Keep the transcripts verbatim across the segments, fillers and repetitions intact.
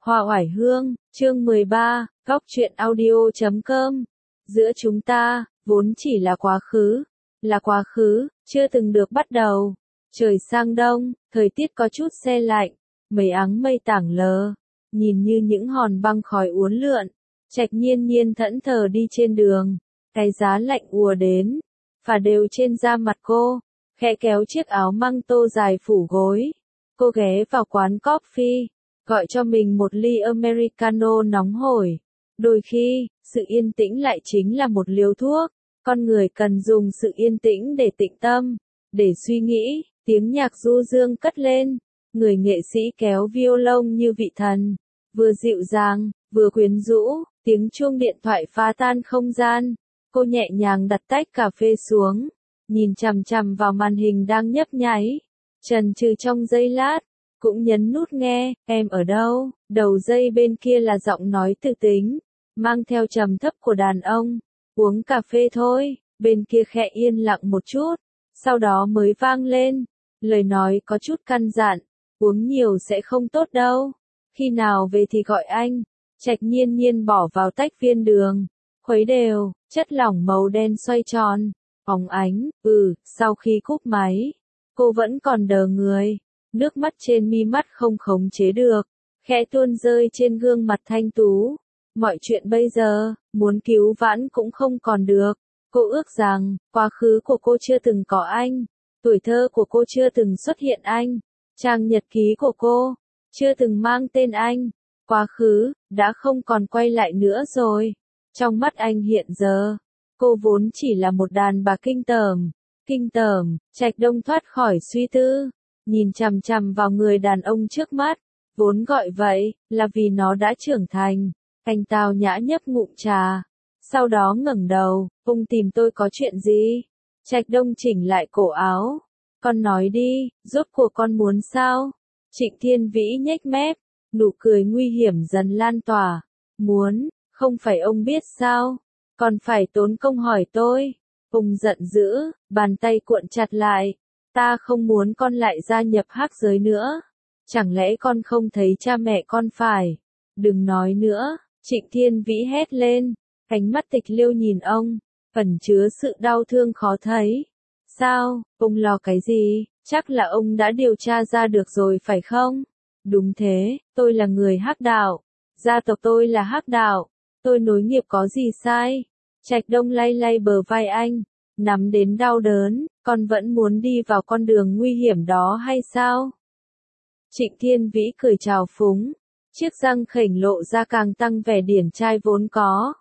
Hoa oải hương, chương mười ba, góc truyện audio chấm com. Giữa chúng ta, vốn chỉ là quá khứ, là quá khứ, chưa từng được bắt đầu. Trời sang đông, thời tiết có chút se lạnh, mấy áng mây tảng lờ, nhìn như những hòn băng khói uốn lượn. Trạch Nhiên Nhiên thẫn thờ đi trên đường, cái giá lạnh ùa đến, phả đều trên da mặt cô, khẽ kéo chiếc áo măng tô dài phủ gối. Cô ghé vào quán coffee, gọi cho mình một ly Americano nóng hổi. Đôi khi, sự yên tĩnh lại chính là một liều thuốc. Con người cần dùng sự yên tĩnh để tĩnh tâm, để suy nghĩ. Tiếng nhạc du dương cất lên, người nghệ sĩ kéo violon như vị thần, vừa dịu dàng, vừa quyến rũ. Tiếng chuông điện thoại phá tan không gian. Cô nhẹ nhàng đặt tách cà phê xuống, nhìn chằm chằm vào màn hình đang nhấp nháy. Chần chừ trong giây lát, cũng nhấn nút nghe. Em ở đâu? Đầu dây bên kia là giọng nói tự tính, mang theo trầm thấp của đàn ông. Uống cà phê thôi. Bên kia khẽ yên lặng một chút, sau đó mới vang lên lời nói có chút căn dặn. Uống nhiều sẽ không tốt đâu. Khi nào về thì gọi anh. Trạch Nhiên Nhiên bỏ vào tách viên đường, khuấy đều, chất lỏng màu đen xoay tròn, óng ánh. Ừ, sau khi cúp máy, cô vẫn còn đờ người, nước mắt trên mi mắt không khống chế được, khẽ tuôn rơi trên gương mặt thanh tú. Mọi chuyện bây giờ, muốn cứu vãn cũng không còn được. Cô ước rằng, quá khứ của cô chưa từng có anh, tuổi thơ của cô chưa từng xuất hiện anh, trang nhật ký của cô chưa từng mang tên anh. Quá khứ đã không còn quay lại nữa rồi. Trong mắt anh hiện giờ, cô vốn chỉ là một đàn bà kinh tởm. Kinh tởm. Trạch Đông thoát khỏi suy tư, nhìn chằm chằm vào người đàn ông trước mắt. Vốn gọi vậy là vì nó đã trưởng thành. Anh tao nhã nhấp ngụm trà, sau đó ngẩng đầu. Ông tìm tôi có chuyện gì? Trạch Đông chỉnh lại cổ áo. Con nói đi, rốt cuộc con muốn sao? Trịnh Thiên Vĩ nhếch mép, nụ cười nguy hiểm dần lan tỏa. Muốn, không phải ông biết sao? Còn phải tốn công hỏi tôi. Ông giận dữ, bàn tay cuộn chặt lại. Ta không muốn con lại gia nhập hắc giới nữa. Chẳng lẽ con không thấy cha mẹ con phải? Đừng nói nữa. Trịnh Thiên Vĩ hét lên, ánh mắt tịch liêu nhìn ông, ẩn chứa sự đau thương khó thấy. Sao, ông lo cái gì? Chắc là ông đã điều tra ra được rồi phải không? Đúng thế, tôi là người hắc đạo. Gia tộc tôi là hắc đạo. Tôi nối nghiệp có gì sai? Trạch Đông lay lay bờ vai anh, nắm đến đau đớn. Con vẫn muốn đi vào con đường nguy hiểm đó hay sao? Trịnh Thiên Vĩ cười trào phúng, chiếc răng khểnh lộ ra càng tăng vẻ điển trai vốn có.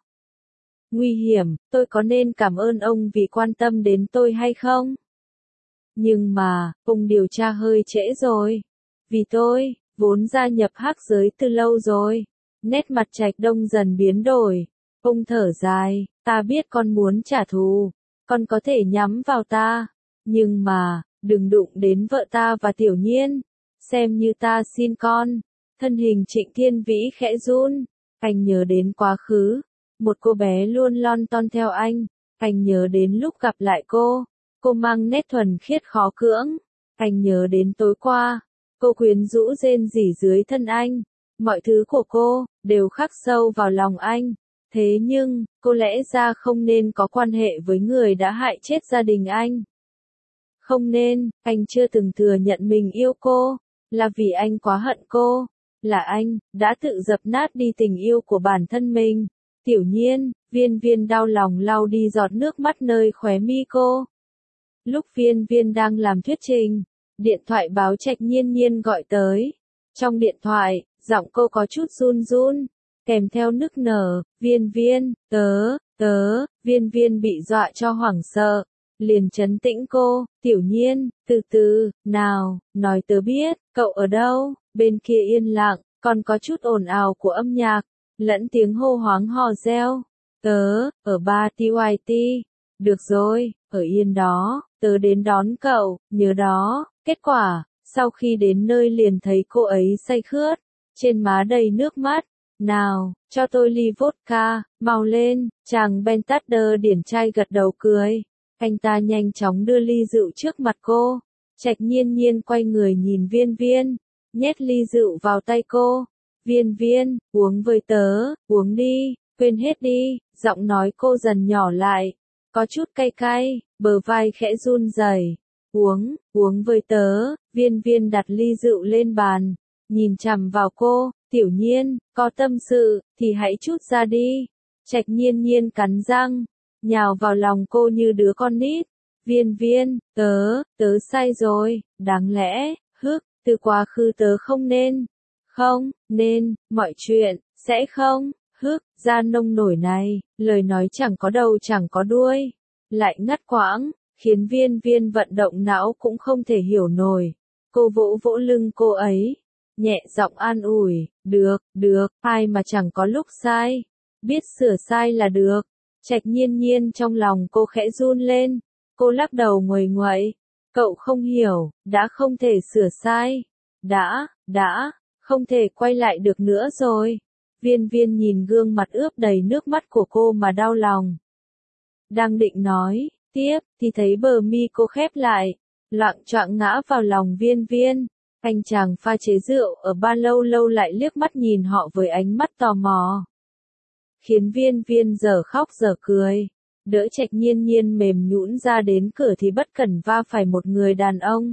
Nguy hiểm, tôi có nên cảm ơn ông vì quan tâm đến tôi hay không? Nhưng mà, ông điều tra hơi trễ rồi. Vì tôi, vốn gia nhập hắc giới từ lâu rồi. Nét mặt Trạch Đông dần biến đổi. Ông thở dài, ta biết con muốn trả thù. Con có thể nhắm vào ta. Nhưng mà, đừng đụng đến vợ ta và Tiểu Nhiên. Xem như ta xin con. Thân hình Trịnh Thiên Vĩ khẽ run. Anh nhớ đến quá khứ. Một cô bé luôn lon ton theo anh. Anh nhớ đến lúc gặp lại cô. Cô mang nét thuần khiết khó cưỡng. Anh nhớ đến tối qua. Cô quyến rũ rên rỉ dưới thân anh. Mọi thứ của cô, đều khắc sâu vào lòng anh. Thế nhưng, cô lẽ ra không nên có quan hệ với người đã hại chết gia đình anh. Không nên, anh chưa từng thừa nhận mình yêu cô. Là vì anh quá hận cô. Là anh, đã tự dập nát đi tình yêu của bản thân mình. Tiểu Nhiên, Viên Viên đau lòng lau đi giọt nước mắt nơi khóe mi cô. Lúc Viên Viên đang làm thuyết trình, điện thoại báo Trạch Nhiên Nhiên gọi tới. Trong điện thoại, giọng cô có chút run run, kèm theo nức nở. Viên Viên, tớ, tớ. Viên Viên bị dọa cho hoảng sợ, liền trấn tĩnh cô. Tiểu Nhiên, từ từ, nào, nói tớ biết, cậu ở đâu? Bên kia yên lặng, còn có chút ồn ào của âm nhạc, lẫn tiếng hô hoáng hò reo. Tớ, ở ba T Y T. Được rồi, ở yên đó, tớ đến đón cậu, nhớ đó. Kết quả, sau khi đến nơi liền thấy cô ấy say khướt, trên má đầy nước mắt. Nào, cho tôi ly vodka, mau lên. Chàng Ben Tadder điển trai gật đầu cười. Anh ta nhanh chóng đưa ly rượu trước mặt cô. Trạch Nhiên Nhiên quay người nhìn Viên Viên, nhét ly rượu vào tay cô. Viên Viên, uống với tớ, uống đi, quên hết đi, giọng nói cô dần nhỏ lại, có chút cay cay, bờ vai khẽ run rẩy. Uống, uống với tớ, Viên Viên đặt ly rượu lên bàn, nhìn chằm vào cô, Tiểu Nhiên, có tâm sự, thì hãy chút ra đi. Trạch Nhiên Nhiên cắn răng, nhào vào lòng cô như đứa con nít. Viên Viên, tớ, tớ sai rồi, đáng lẽ, hức, từ quá khứ tớ không nên, không, nên, mọi chuyện, sẽ không, hức, ra nông nổi này, lời nói chẳng có đầu chẳng có đuôi, lại ngắt quãng, khiến Viên Viên vận động não cũng không thể hiểu nổi. Cô vỗ vỗ lưng cô ấy, nhẹ giọng an ủi, được, được, ai mà chẳng có lúc sai, biết sửa sai là được. Trạch Nhiên Nhiên trong lòng cô khẽ run lên, cô lắc đầu nguầy nguậy, cậu không hiểu, đã không thể sửa sai, đã, đã, không thể quay lại được nữa rồi. Viên Viên nhìn gương mặt ướt đầy nước mắt của cô mà đau lòng. Đang định nói tiếp, thì thấy bờ mi cô khép lại, loạng choạng ngã vào lòng Viên Viên. Anh chàng pha chế rượu ở ba lâu lâu lại liếc mắt nhìn họ với ánh mắt tò mò, khiến Viên Viên giờ khóc giờ cười. Đỡ Trạch Nhiên Nhiên mềm nhũn ra đến cửa thì bất cẩn va phải một người đàn ông.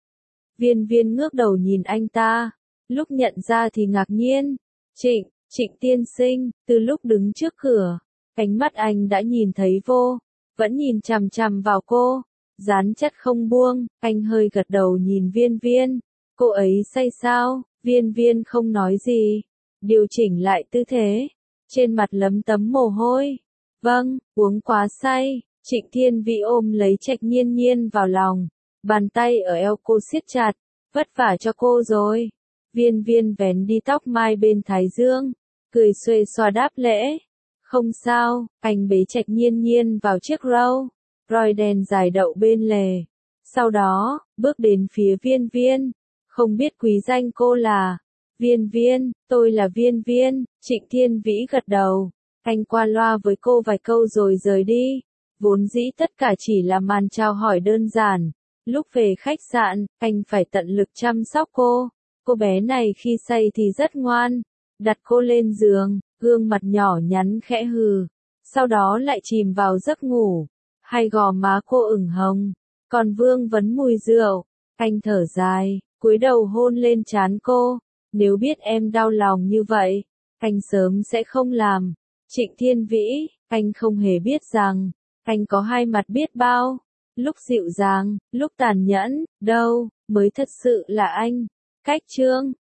Viên Viên ngước đầu nhìn anh ta, lúc nhận ra thì ngạc nhiên. Trịnh, Trịnh tiên sinh, từ lúc đứng trước cửa, ánh mắt anh đã nhìn thấy vô, vẫn nhìn chằm chằm vào cô, dán chắc không buông. Anh hơi gật đầu nhìn Viên Viên, cô ấy say sao? Viên Viên không nói gì, điều chỉnh lại tư thế, trên mặt lấm tấm mồ hôi. Vâng, uống quá say. Trịnh Thiên Vĩ ôm lấy Trạch Nhiên Nhiên vào lòng, bàn tay ở eo cô siết chặt, vất vả cho cô rồi. Viên Viên vén đi tóc mai bên thái dương, cười xuề xòa đáp lễ. Không sao, anh bế Trạch Nhiên Nhiên vào chiếc Rolls Royce đèn dài đậu bên lề. Sau đó, bước đến phía Viên Viên, không biết quý danh cô là. Viên Viên, tôi là Viên Viên. Trịnh Thiên Vĩ gật đầu. Anh qua loa với cô vài câu rồi rời đi. Vốn dĩ tất cả chỉ là màn chào hỏi đơn giản. Lúc về khách sạn, anh phải tận lực chăm sóc cô. Cô bé này khi say thì rất ngoan. Đặt cô lên giường, gương mặt nhỏ nhắn khẽ hừ. Sau đó lại chìm vào giấc ngủ. Hai gò má cô ửng hồng, còn vương vấn mùi rượu. Anh thở dài, cúi đầu hôn lên trán cô. Nếu biết em đau lòng như vậy, anh sớm sẽ không làm. Trịnh Thiên Vĩ, anh không hề biết rằng, anh có hai mặt biết bao. Lúc dịu dàng, lúc tàn nhẫn, đâu, mới thật sự là anh. Cách chương